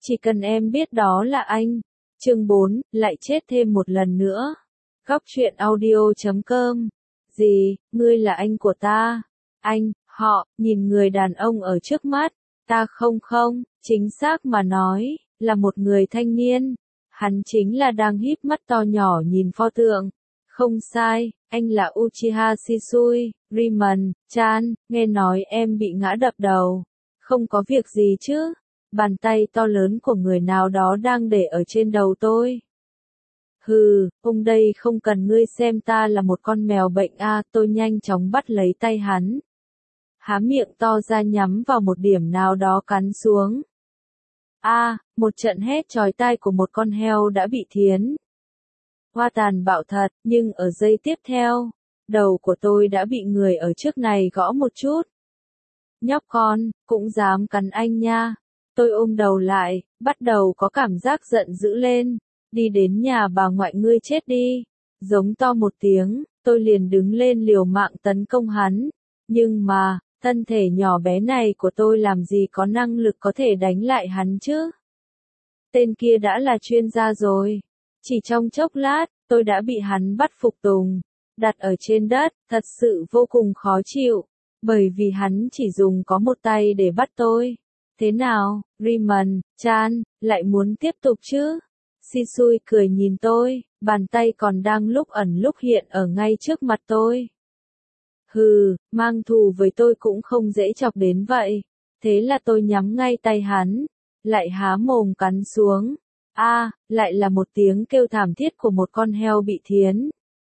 Chỉ cần em biết đó là anh. Chương 4, lại chết thêm một lần nữa. Góc truyện audio.com. Gì, ngươi là anh của ta? Anh, họ, nhìn người đàn ông ở trước mắt. Ta không, chính xác mà nói, là một người thanh niên. Hắn chính là đang híp mắt to nhỏ nhìn pho tượng. Không sai, anh là Uchiha Shisui, Rimon-chan, nghe nói em bị ngã đập đầu. Không có việc gì chứ? Bàn tay to lớn của người nào đó đang để ở trên đầu tôi. Hừ, ông đây không cần ngươi xem ta là một con mèo bệnh à, tôi nhanh chóng bắt lấy tay hắn. Há miệng to ra nhắm vào một điểm nào đó cắn xuống. Một trận hét chói tai của một con heo đã bị thiến. Hoa tàn bạo thật, nhưng ở giây tiếp theo, đầu của tôi đã bị người ở trước này gõ một chút. Nhóc con, cũng dám cắn anh nha. Tôi ôm đầu lại, bắt đầu có cảm giác giận dữ lên. Đi đến nhà bà ngoại ngươi chết đi. Giống to một tiếng, tôi liền đứng lên liều mạng tấn công hắn. Nhưng mà, thân thể nhỏ bé này của tôi làm gì có năng lực có thể đánh lại hắn chứ? Tên kia đã là chuyên gia rồi. Chỉ trong chốc lát, tôi đã bị hắn bắt phục tùng, đặt ở trên đất, thật sự vô cùng khó chịu, bởi vì hắn chỉ dùng có một tay để bắt tôi. Thế nào, Rimon-chan, lại muốn tiếp tục chứ? Shisui cười nhìn tôi, bàn tay còn đang lúc ẩn lúc hiện ở ngay trước mặt tôi. Hừ, mang thù với tôi cũng không dễ chọc đến vậy. Thế là tôi nhắm ngay tay hắn, lại há mồm cắn xuống. Lại là một tiếng kêu thảm thiết của một con heo bị thiến.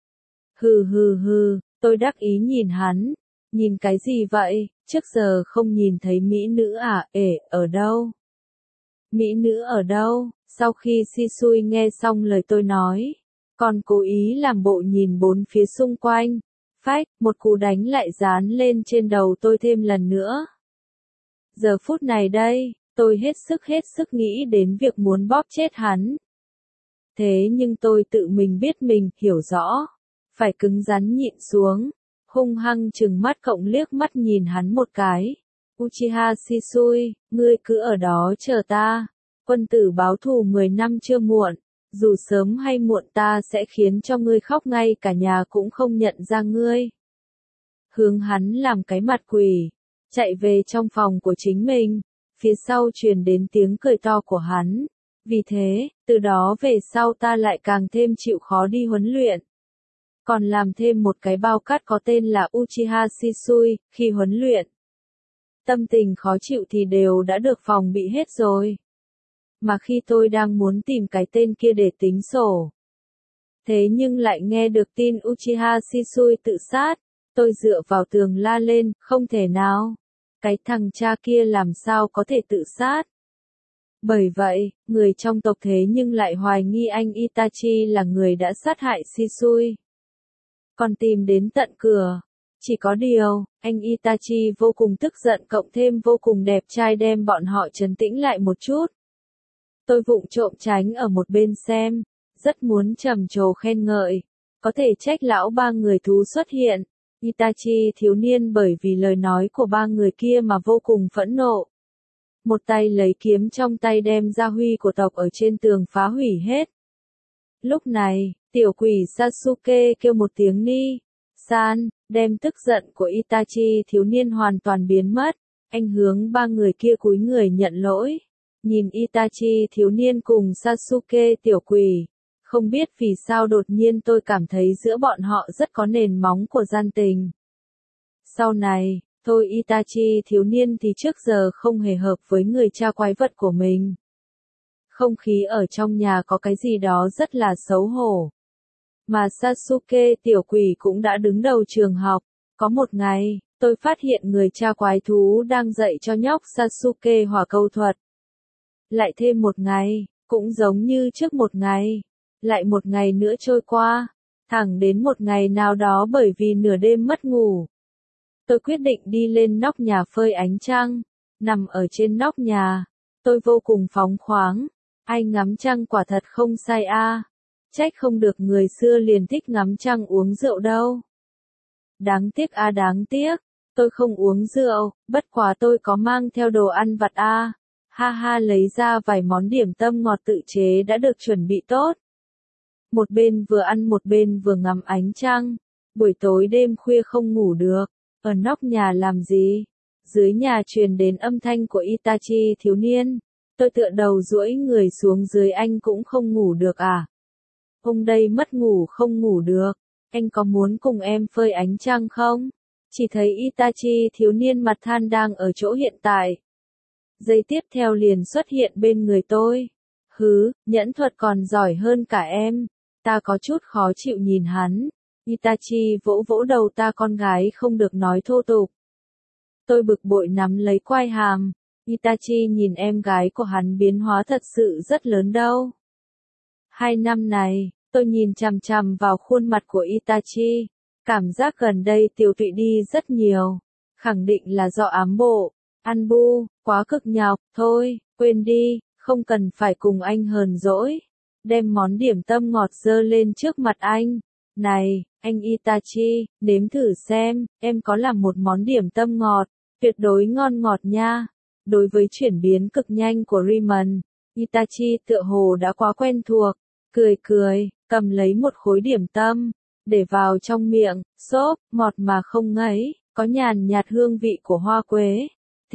Hừ, tôi đắc ý nhìn hắn. Nhìn cái gì vậy, trước giờ không nhìn thấy mỹ nữ à, ở đâu? Mỹ nữ ở đâu? Sau khi Shisui nghe xong lời tôi nói, còn cố ý làm bộ nhìn bốn phía xung quanh. Phách, một cú đánh lại dán lên trên đầu tôi thêm lần nữa. Giờ phút này đây, tôi hết sức nghĩ đến việc muốn bóp chết hắn. Thế nhưng tôi tự mình biết mình hiểu rõ, phải cứng rắn nhịn xuống, hung hăng trừng mắt cộng liếc mắt nhìn hắn một cái. Uchiha Shisui, ngươi cứ ở đó chờ ta, quân tử báo thù 10 năm chưa muộn, dù sớm hay muộn ta sẽ khiến cho ngươi khóc ngay cả nhà cũng không nhận ra ngươi. Hướng hắn làm cái mặt quỷ, chạy về trong phòng của chính mình, phía sau truyền đến tiếng cười to của hắn. Vì thế, từ đó về sau ta lại càng thêm chịu khó đi huấn luyện. Còn làm thêm một cái bao cát có tên là Uchiha Shisui, khi huấn luyện. Tâm tình khó chịu thì đều đã được phòng bị hết rồi. Mà khi tôi đang muốn tìm cái tên kia để tính sổ. Thế nhưng lại nghe được tin Uchiha Shisui tự sát, tôi dựa vào tường la lên, không thể nào. Cái thằng cha kia làm sao có thể tự sát? Bởi vậy, người trong tộc thế nhưng lại hoài nghi anh Itachi là người đã sát hại Shisui. Còn tìm đến tận cửa. Chỉ có điều, anh Itachi vô cùng tức giận cộng thêm vô cùng đẹp trai đem bọn họ trấn tĩnh lại một chút. Tôi vụng trộm tránh ở một bên xem, rất muốn trầm trồ khen ngợi. Có thể trách lão ba người thú xuất hiện. Itachi thiếu niên bởi vì lời nói của ba người kia mà vô cùng phẫn nộ. Một tay lấy kiếm trong tay đem gia huy của tộc ở trên tường phá hủy hết. Lúc này, tiểu quỷ Sasuke kêu một tiếng ni, san, đem tức giận của Itachi thiếu niên hoàn toàn biến mất. Anh hướng ba người kia cúi người nhận lỗi. Nhìn Itachi thiếu niên cùng Sasuke tiểu quỷ. Không biết vì sao đột nhiên tôi cảm thấy giữa bọn họ rất có nền móng của gian tình. Sau này, tôi Itachi thiếu niên thì trước giờ không hề hợp với người cha quái vật của mình. Không khí ở trong nhà có cái gì đó rất là xấu hổ. Mà Sasuke tiểu quỷ cũng đã đứng đầu trường học. Có một ngày, tôi phát hiện người cha quái thú đang dạy cho nhóc Sasuke hỏa câu thuật. Lại thêm một ngày, cũng giống như trước một ngày. Lại một ngày nữa trôi qua, thẳng đến một ngày nào đó bởi vì nửa đêm mất ngủ. Tôi quyết định đi lên nóc nhà phơi ánh trăng, nằm ở trên nóc nhà, tôi vô cùng phóng khoáng, anh ngắm trăng quả thật không sai a. Trách không được người xưa liền thích ngắm trăng uống rượu đâu. Đáng tiếc đáng tiếc, tôi không uống rượu, bất quá tôi có mang theo đồ ăn vặt Ha ha, lấy ra vài món điểm tâm ngọt tự chế đã được chuẩn bị tốt. Một bên vừa ăn một bên vừa ngắm ánh trăng. Buổi tối đêm khuya không ngủ được. Ở nóc nhà làm gì? Dưới nhà truyền đến âm thanh của Itachi thiếu niên. Tôi tựa đầu duỗi người xuống dưới. Anh cũng không ngủ được à? Hôm đây mất ngủ không ngủ được. Anh có muốn cùng em phơi ánh trăng không? Chỉ thấy Itachi thiếu niên mặt than đang ở chỗ hiện tại. Giây tiếp theo liền xuất hiện bên người tôi. Hứ, nhẫn thuật còn giỏi hơn cả em. Ta có chút khó chịu nhìn hắn. Itachi vỗ vỗ đầu ta, con gái không được nói thô tục. Tôi bực bội nắm lấy quai hàm. Itachi nhìn em gái của hắn biến hóa thật sự rất lớn đâu. 2 năm này, tôi nhìn chằm chằm vào khuôn mặt của Itachi. Cảm giác gần đây tiểu tụy đi rất nhiều. Khẳng định là do ám bộ. Ăn bu, quá cực nhọc, thôi, quên đi, không cần phải cùng anh hờn dỗi. Đem món điểm tâm ngọt dơ lên trước mặt anh. Này, anh Itachi, nếm thử xem, em có làm một món điểm tâm ngọt, tuyệt đối ngon ngọt nha. Đối với chuyển biến cực nhanh của Raymond, Itachi tựa hồ đã quá quen thuộc, cười cười, cầm lấy một khối điểm tâm, để vào trong miệng, xốp, ngọt mà không ngấy, có nhàn nhạt hương vị của hoa quế.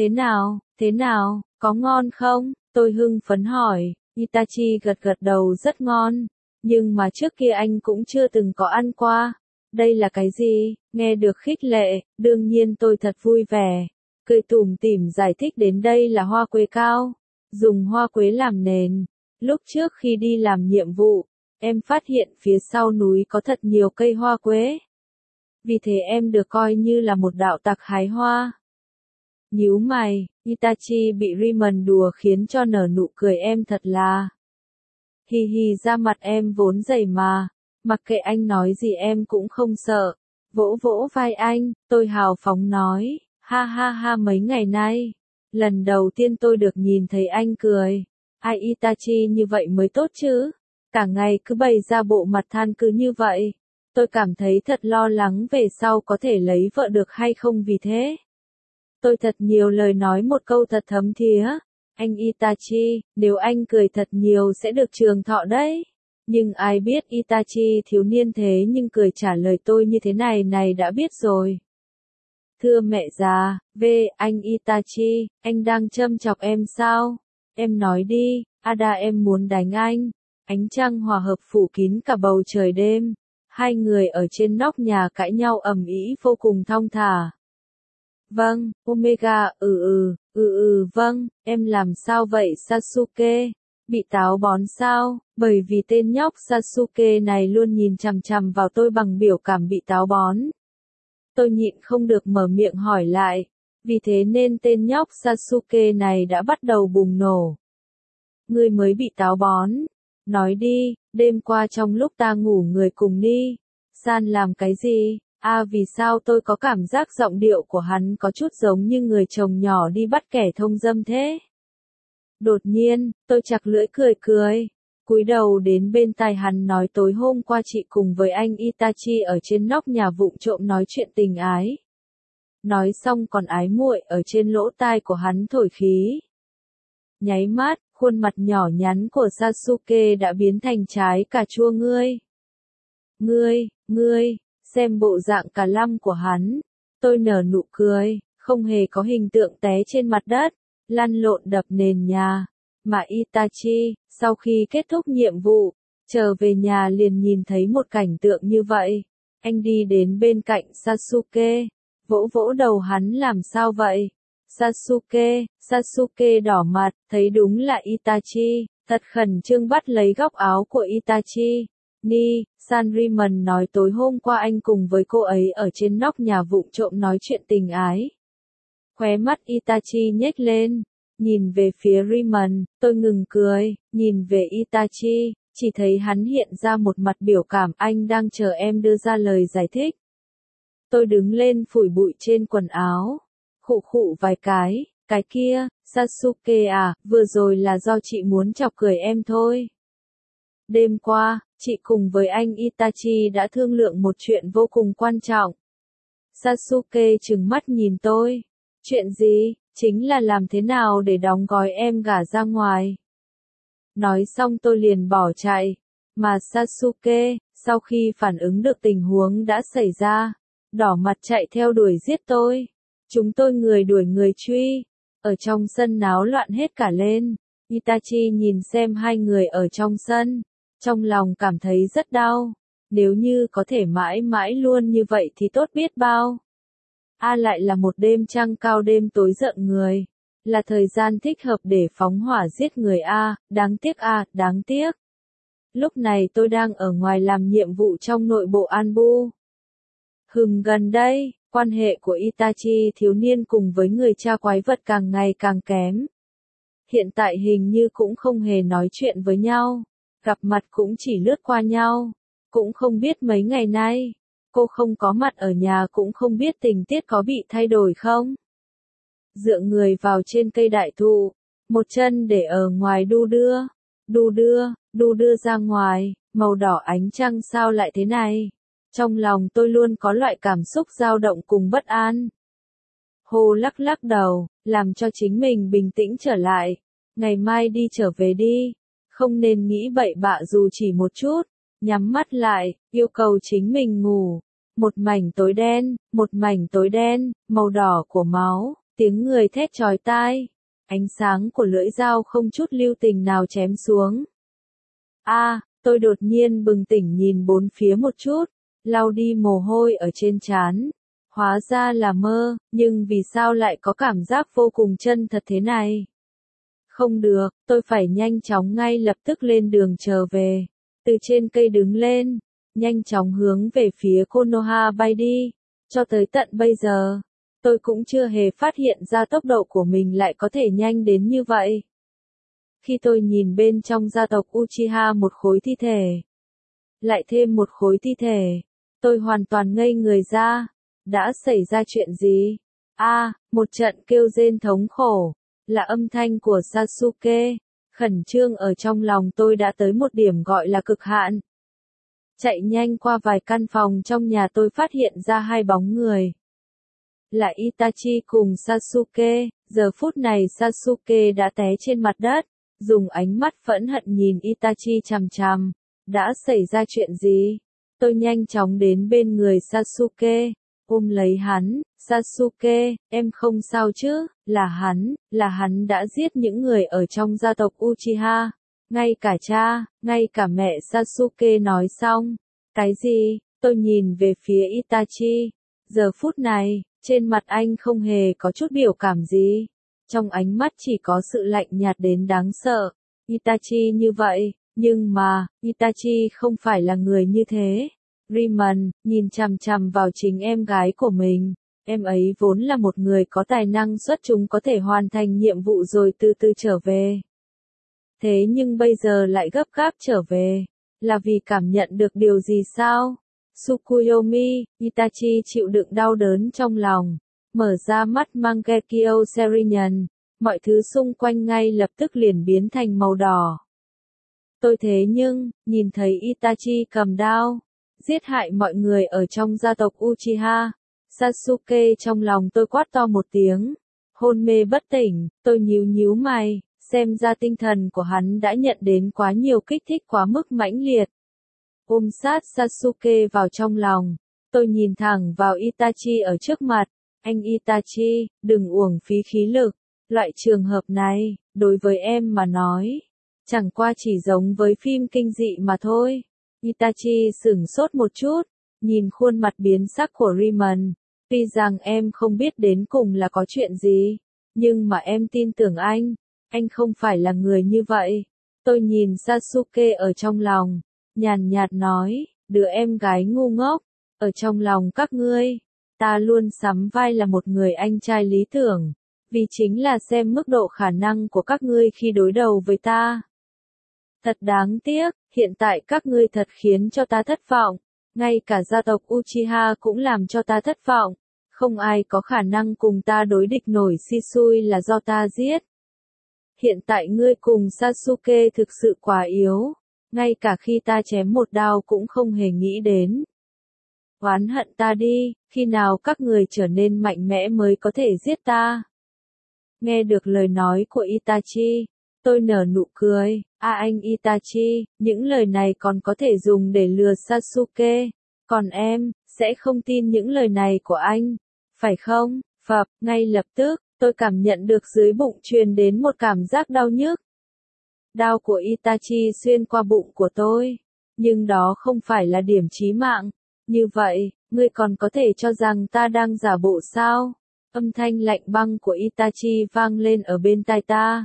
Thế nào, có ngon không? Tôi hưng phấn hỏi. Itachi gật gật đầu, rất ngon, nhưng mà trước kia anh cũng chưa từng có ăn qua. Đây là cái gì? Nghe được khích lệ, đương nhiên tôi thật vui vẻ. Cười tủm tỉm giải thích đến đây là hoa quế cao, dùng hoa quế làm nền. Lúc trước khi đi làm nhiệm vụ, em phát hiện phía sau núi có thật nhiều cây hoa quế. Vì thế em được coi như là một đạo tặc hái hoa. Nhíu mày, Itachi bị Raymond đùa khiến cho nở nụ cười, em thật là. Hì hì, da mặt em vốn dày mà, mặc kệ anh nói gì em cũng không sợ. Vỗ vỗ vai anh, tôi hào phóng nói, ha ha ha, mấy ngày nay, lần đầu tiên tôi được nhìn thấy anh cười. Ai Itachi như vậy mới tốt chứ, cả ngày cứ bày ra bộ mặt than cứ như vậy. Tôi cảm thấy thật lo lắng về sau có thể lấy vợ được hay không, vì thế tôi thật nhiều lời nói một câu thật thấm thía. Anh Itachi, nếu anh cười thật nhiều sẽ được trường thọ đấy. Nhưng ai biết Itachi thiếu niên thế nhưng cười trả lời tôi như thế này đã biết rồi. Thưa mẹ già, anh Itachi, anh đang châm chọc em sao? Em nói đi, Ada em muốn đánh anh. Ánh trăng hòa hợp phủ kín cả bầu trời đêm. Hai người ở trên nóc nhà cãi nhau ầm ĩ vô cùng thong thả. Vâng, Omega, vâng, em làm sao vậy Sasuke? Bị táo bón sao? Bởi vì tên nhóc Sasuke này luôn nhìn chằm chằm vào tôi bằng biểu cảm bị táo bón. Tôi nhịn không được mở miệng hỏi lại. Vì thế nên tên nhóc Sasuke này đã bắt đầu bùng nổ. Ngươi mới bị táo bón. Nói đi, đêm qua trong lúc ta ngủ người cùng Ni San làm cái gì? Vì sao tôi có cảm giác giọng điệu của hắn có chút giống như người chồng nhỏ đi bắt kẻ thông dâm thế? Đột nhiên, tôi chặt lưỡi cười, cúi đầu đến bên tai hắn nói tối hôm qua chị cùng với anh Itachi ở trên nóc nhà vụng trộm nói chuyện tình ái. Nói xong còn ái muội ở trên lỗ tai của hắn thổi khí. Nháy mắt, khuôn mặt nhỏ nhắn của Sasuke đã biến thành trái cà chua ngươi. Xem bộ dạng cả lăm của hắn, tôi nở nụ cười, không hề có hình tượng té trên mặt đất, lăn lộn đập nền nhà. Mà Itachi, sau khi kết thúc nhiệm vụ, trở về nhà liền nhìn thấy một cảnh tượng như vậy. Anh đi đến bên cạnh Sasuke, vỗ vỗ đầu hắn, làm sao vậy? Sasuke đỏ mặt, thấy đúng là Itachi, thật khẩn trương bắt lấy góc áo của Itachi. Ni San, Raymond nói tối hôm qua anh cùng với cô ấy ở trên nóc nhà vụng trộm nói chuyện tình ái. Khóe mắt Itachi nhếch lên, nhìn về phía Raymond, tôi ngừng cười, nhìn về Itachi, chỉ thấy hắn hiện ra một mặt biểu cảm, anh đang chờ em đưa ra lời giải thích. Tôi đứng lên phủi bụi trên quần áo, khụ vài cái kia, Sasuke à, vừa rồi là do chị muốn chọc cười em thôi. Đêm qua, chị cùng với anh Itachi đã thương lượng một chuyện vô cùng quan trọng. Sasuke trừng mắt nhìn tôi. Chuyện gì? chính là làm thế nào để đóng gói em gả ra ngoài. Nói xong tôi liền bỏ chạy, mà Sasuke, sau khi phản ứng được tình huống đã xảy ra, đỏ mặt chạy theo đuổi giết tôi. Chúng tôi người đuổi người truy, ở trong sân náo loạn hết cả lên. Itachi nhìn xem hai người ở trong sân, trong lòng cảm thấy rất đau. Nếu như có thể mãi mãi luôn như vậy thì tốt biết bao. Lại là một đêm trăng cao đêm tối rợn người. Là thời gian thích hợp để phóng hỏa giết người đáng tiếc đáng tiếc. Lúc này tôi đang ở ngoài làm nhiệm vụ trong nội bộ Anbu. Gần đây, quan hệ của Itachi thiếu niên cùng với người cha quái vật càng ngày càng kém. Hiện tại hình như cũng không hề nói chuyện với nhau, gặp mặt cũng chỉ lướt qua nhau, cũng không biết mấy ngày nay, cô không có mặt ở nhà cũng không biết tình tiết có bị thay đổi không. Dựa người vào trên cây đại thụ, một chân để ở ngoài đu đưa ra ngoài, màu đỏ ánh trăng sao lại thế này. Trong lòng tôi luôn có loại cảm xúc dao động cùng bất an. Hồ lắc lắc đầu, làm cho chính mình bình tĩnh trở lại. Ngày mai đi trở về đi, không nên nghĩ bậy bạ dù chỉ một chút. Nhắm mắt lại, yêu cầu chính mình ngủ. Một mảnh tối đen, màu đỏ của máu, tiếng người thét chói tai. Ánh sáng của lưỡi dao không chút lưu tình nào chém xuống. Tôi đột nhiên bừng tỉnh nhìn bốn phía một chút, lau đi mồ hôi ở trên trán. Hóa ra là mơ, nhưng vì sao lại có cảm giác vô cùng chân thật thế này? Không được, tôi phải nhanh chóng ngay lập tức lên đường trở về. Từ trên cây đứng lên, nhanh chóng hướng về phía Konoha bay đi. Cho tới tận bây giờ, tôi cũng chưa hề phát hiện ra tốc độ của mình lại có thể nhanh đến như vậy. Khi tôi nhìn bên trong gia tộc Uchiha một khối thi thể, lại thêm một khối thi thể, tôi hoàn toàn ngây người ra. Đã xảy ra chuyện gì? Một trận kêu rên thống khổ, là âm thanh của Sasuke. Khẩn trương ở trong lòng tôi đã tới một điểm gọi là cực hạn. Chạy nhanh qua vài căn phòng trong nhà tôi phát hiện ra hai bóng người. Là Itachi cùng Sasuke, giờ phút này Sasuke đã té trên mặt đất, dùng ánh mắt phẫn hận nhìn Itachi chằm chằm. Đã xảy ra chuyện gì? Tôi nhanh chóng đến bên người Sasuke, ôm lấy hắn. Sasuke, em không sao chứ? Là hắn đã giết những người ở trong gia tộc Uchiha. Ngay cả cha, ngay cả mẹ. Sasuke nói xong. Cái gì? Tôi nhìn về phía Itachi. Giờ phút này, trên mặt anh không hề có chút biểu cảm gì. Trong ánh mắt chỉ có sự lạnh nhạt đến đáng sợ. Itachi như vậy, nhưng mà, Itachi không phải là người như thế. Riemon, nhìn chằm chằm vào chính em gái của mình. Em ấy vốn là một người có tài năng xuất chúng có thể hoàn thành nhiệm vụ rồi từ từ trở về. Thế nhưng bây giờ lại gấp gáp trở về. Là vì cảm nhận được điều gì sao? Tsukuyomi, Itachi chịu đựng đau đớn trong lòng. Mở ra mắt Mangekyo Serenian. Mọi thứ xung quanh ngay lập tức liền biến thành màu đỏ. Tôi thế nhưng, nhìn thấy Itachi cầm đao, giết hại mọi người ở trong gia tộc Uchiha. Sasuke trong lòng tôi quát to một tiếng. Hôn mê bất tỉnh, tôi nhíu mày, xem ra tinh thần của hắn đã nhận đến quá nhiều kích thích quá mức mãnh liệt. Ôm sát Sasuke vào trong lòng, tôi nhìn thẳng vào Itachi ở trước mặt. Anh Itachi, đừng uổng phí khí lực. Loại trường hợp này, đối với em mà nói, chẳng qua chỉ giống với phim kinh dị mà thôi. Itachi sửng sốt một chút, nhìn khuôn mặt biến sắc của Riemon. Tuy rằng em không biết đến cùng là có chuyện gì, nhưng mà em tin tưởng anh không phải là người như vậy. Tôi nhìn Sasuke ở trong lòng, nhàn nhạt nói, đứa em gái ngu ngốc, ở trong lòng các ngươi, ta luôn sắm vai là một người anh trai lý tưởng, vì chính là xem mức độ khả năng của các ngươi khi đối đầu với ta. Thật đáng tiếc, hiện tại các ngươi thật khiến cho ta thất vọng, ngay cả gia tộc Uchiha cũng làm cho ta thất vọng. Không ai có khả năng cùng ta đối địch nổi. Shisui là do ta giết. Hiện tại ngươi cùng Sasuke thực sự quá yếu, ngay cả khi ta chém một đao cũng không hề nghĩ đến. Oán hận ta đi, khi nào các người trở nên mạnh mẽ mới có thể giết ta. Nghe được lời nói của Itachi, tôi nở nụ cười. Anh Itachi, những lời này còn có thể dùng để lừa Sasuke. Còn em, sẽ không tin những lời này của anh. Phải không? Phập, ngay lập tức, tôi cảm nhận được dưới bụng truyền đến một cảm giác đau nhức. Đao của Itachi xuyên qua bụng của tôi. Nhưng đó không phải là điểm chí mạng. Như vậy, ngươi còn có thể cho rằng ta đang giả bộ sao? Âm thanh lạnh băng của Itachi vang lên ở bên tai ta.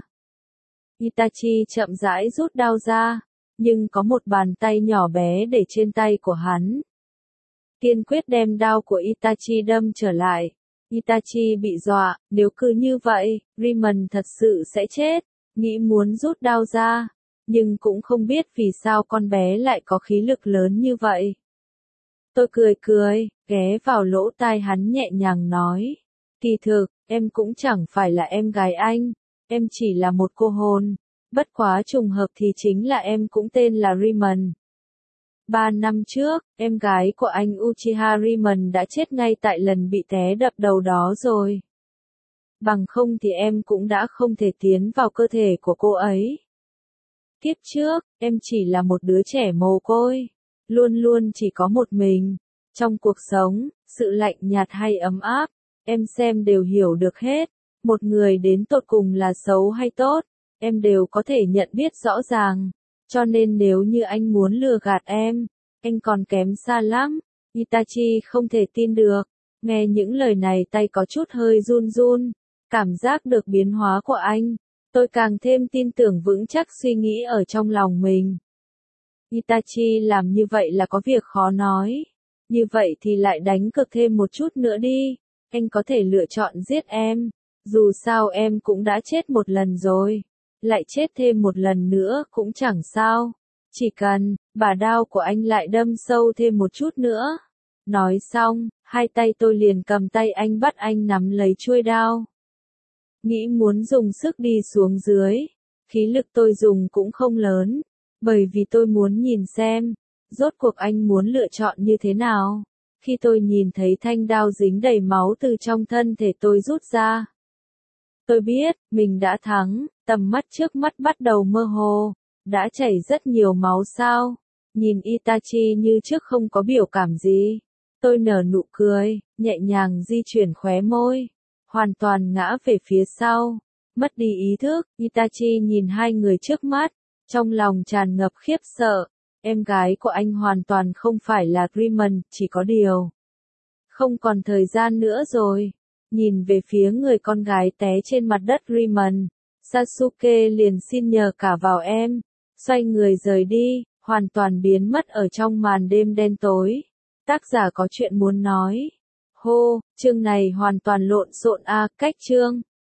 Itachi chậm rãi rút đao ra, nhưng có một bàn tay nhỏ bé để trên tay của hắn. Kiên quyết đem đao của Itachi đâm trở lại. Itachi bị dọa, nếu cứ như vậy, Riemon thật sự sẽ chết. Nghĩ muốn rút đao ra, nhưng cũng không biết vì sao con bé lại có khí lực lớn như vậy. Tôi cười, ghé vào lỗ tai hắn nhẹ nhàng nói. Kỳ thực, em cũng chẳng phải là em gái anh, em chỉ là một cô hồn. Bất quá trùng hợp thì chính là em cũng tên là Riemon. 3 năm trước, em gái của anh Uchiha Riemon đã chết ngay tại lần bị té đập đầu đó rồi. Bằng không thì em cũng đã không thể tiến vào cơ thể của cô ấy. Kiếp trước, em chỉ là một đứa trẻ mồ côi, luôn luôn chỉ có một mình. Trong cuộc sống, sự lạnh nhạt hay ấm áp, em xem đều hiểu được hết. Một người đến tột cùng là xấu hay tốt, em đều có thể nhận biết rõ ràng. Cho nên nếu như anh muốn lừa gạt em, anh còn kém xa lắm. Itachi không thể tin được. Nghe những lời này tay có chút hơi run run. Cảm giác được biến hóa của anh, tôi càng thêm tin tưởng vững chắc suy nghĩ ở trong lòng mình. Itachi làm như vậy là có việc khó nói. Như vậy thì lại đánh cược thêm một chút nữa đi. Anh có thể lựa chọn giết em. Dù sao em cũng đã chết một lần rồi. Lại chết thêm một lần nữa cũng chẳng sao. Chỉ cần, bả đao của anh lại đâm sâu thêm một chút nữa. Nói xong, hai tay tôi liền cầm tay anh bắt anh nắm lấy chuôi đao. Nghĩ muốn dùng sức đi xuống dưới. Khí lực tôi dùng cũng không lớn. Bởi vì tôi muốn nhìn xem, rốt cuộc anh muốn lựa chọn như thế nào. Khi tôi nhìn thấy thanh đao dính đầy máu từ trong thân thể tôi rút ra. Tôi biết, mình đã thắng, tầm mắt trước mắt bắt đầu mơ hồ. Đã chảy rất nhiều máu sao? Nhìn Itachi như trước không có biểu cảm gì. Tôi nở nụ cười, nhẹ nhàng di chuyển khóe môi. Hoàn toàn ngã về phía sau. Mất đi ý thức, Itachi nhìn hai người trước mắt. Trong lòng tràn ngập khiếp sợ. Em gái của anh hoàn toàn không phải là Riemon, chỉ có điều. Không còn thời gian nữa rồi. Nhìn về phía người con gái té trên mặt đất Riemon. Sasuke liền xin nhờ cả vào em. Xoay người rời đi, hoàn toàn biến mất ở trong màn đêm đen tối. Tác giả có chuyện muốn nói. Hô, chương này hoàn toàn lộn xộn cách chương.